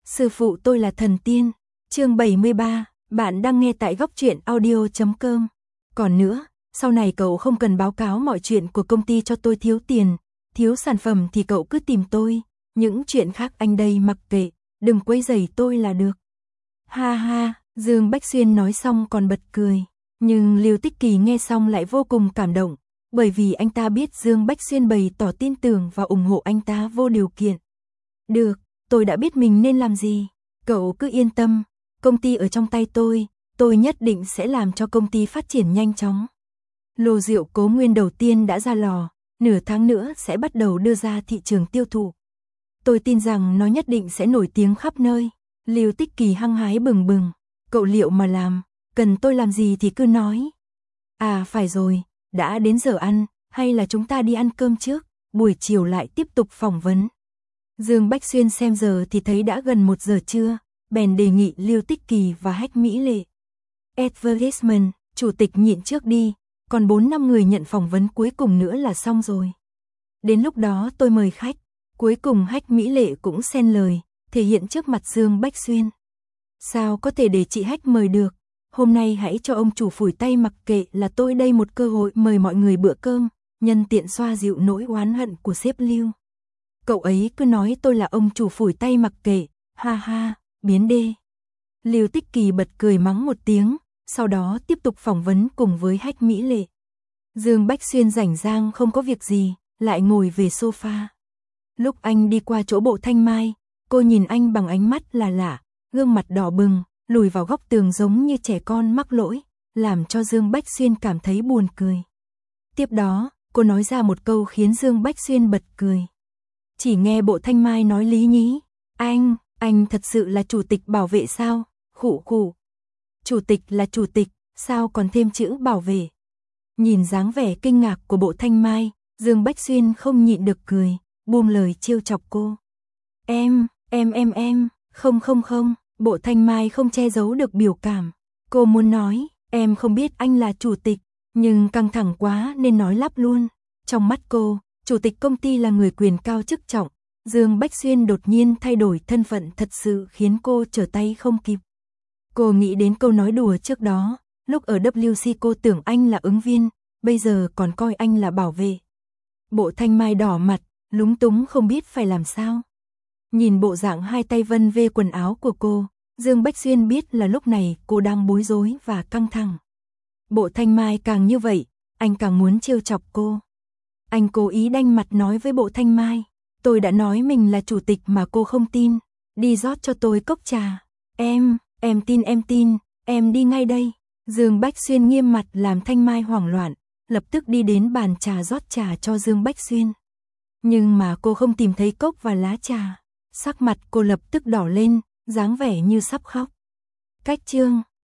Sư phụ tôi là thần tiên. Chương 73, bạn đang nghe tại góc truyện audio.com. Còn nữa, sau này cậu không cần báo cáo mọi chuyện của công ty cho tôi thiếu tiền, thiếu sản phẩm thì cậu cứ tìm tôi, những chuyện khác anh đây mặc kệ, đừng quấy rầy tôi là được. Ha ha, Dương Bách Xuyên nói xong còn bật cười, nhưng Lưu Tích Kỳ nghe xong lại vô cùng cảm động, bởi vì anh ta biết Dương Bách Xuyên bày tỏ tin tưởng và ủng hộ anh ta vô điều kiện. Được, tôi đã biết mình nên làm gì, cậu cứ yên tâm, công ty ở trong tay tôi nhất định sẽ làm cho công ty phát triển nhanh chóng. Lô rượu Cố Nguyên đầu tiên đã ra lò, nửa tháng nữa sẽ bắt đầu đưa ra thị trường tiêu thụ. Tôi tin rằng nó nhất định sẽ nổi tiếng khắp nơi. Lưu Tích Kỳ hăng hái bừng bừng, cậu liệu mà làm, cần tôi làm gì thì cứ nói. À phải rồi, đã đến giờ ăn, hay là chúng ta đi ăn cơm trước, buổi chiều lại tiếp tục phỏng vấn. Dương Bách Xuyên xem giờ thì thấy đã gần 1 giờ trưa, bèn đề nghị Lưu Tích Kỳ và Hách Mỹ Lệ. Advertisement, chủ tịch nhịn trước đi, còn 4-5 người nhận phỏng vấn cuối cùng nữa là xong rồi. Đến lúc đó tôi mời khách, cuối cùng Hách Mỹ Lệ cũng xen lời, thể hiện trước mặt Dương Bách Xuyên. Sao có thể để chị Hách mời được, hôm nay hãy cho ông chủ phủi tay mặc kệ là tôi đây một cơ hội mời mọi người bữa cơm, nhân tiện xoa dịu nỗi oán hận của sếp Lưu. Cậu ấy cứ nói tôi là ông chủ phủi tay mặc kệ, ha ha, biến đê. Lưu Tích Kỳ bật cười mắng một tiếng, sau đó tiếp tục phỏng vấn cùng với Hách Mỹ Lệ. Dương Bách Xuyên rảnh rang không có việc gì, lại ngồi về sofa. Lúc anh đi qua chỗ Bộ Thanh Mai, cô nhìn anh bằng ánh mắt là lạ, gương mặt đỏ bừng, lùi vào góc tường giống như trẻ con mắc lỗi, làm cho Dương Bách Xuyên cảm thấy buồn cười. Tiếp đó, cô nói ra một câu khiến Dương Bách Xuyên bật cười. Chỉ nghe Bộ Thanh Mai nói lý nhí, anh thật sự là chủ tịch bảo vệ sao? Khụ khụ. Chủ tịch là chủ tịch, sao còn thêm chữ bảo vệ? Nhìn dáng vẻ kinh ngạc của Bộ Thanh Mai, Dương Bách Xuyên không nhịn được cười, buông lời trêu chọc cô. Em, không, Bộ Thanh Mai không che giấu được biểu cảm. Cô muốn nói, em không biết anh là chủ tịch, nhưng căng thẳng quá nên nói lắp luôn. Trong mắt cô, chủ tịch công ty là người quyền cao chức trọng. Dương Bách Xuyên đột nhiên thay đổi thân phận thật sự khiến cô trở tay không kịp. Cô nghĩ đến câu nói đùa trước đó, lúc ở WC cô tưởng anh là ứng viên, bây giờ còn coi anh là bảo vệ. Bộ Thanh Mai đỏ mặt, lúng túng không biết phải làm sao. Nhìn bộ dạng hai tay vân vê quần áo của cô, Dương Bách Xuyên biết là lúc này cô đang bối rối và căng thẳng. Bộ Thanh Mai càng như vậy, anh càng muốn trêu chọc cô. Anh cố ý đanh mặt nói với Bộ Thanh Mai, tôi đã nói mình là chủ tịch mà cô không tin, đi rót cho tôi cốc trà. Em tin, em đi ngay đây. Dương Bách Xuyên nghiêm mặt làm Thanh Mai hoảng loạn, lập tức đi đến bàn trà rót trà cho Dương Bách Xuyên. Nhưng mà cô không tìm thấy cốc và lá trà, sắc mặt cô lập tức đỏ lên, dáng vẻ như sắp khóc. Cách chương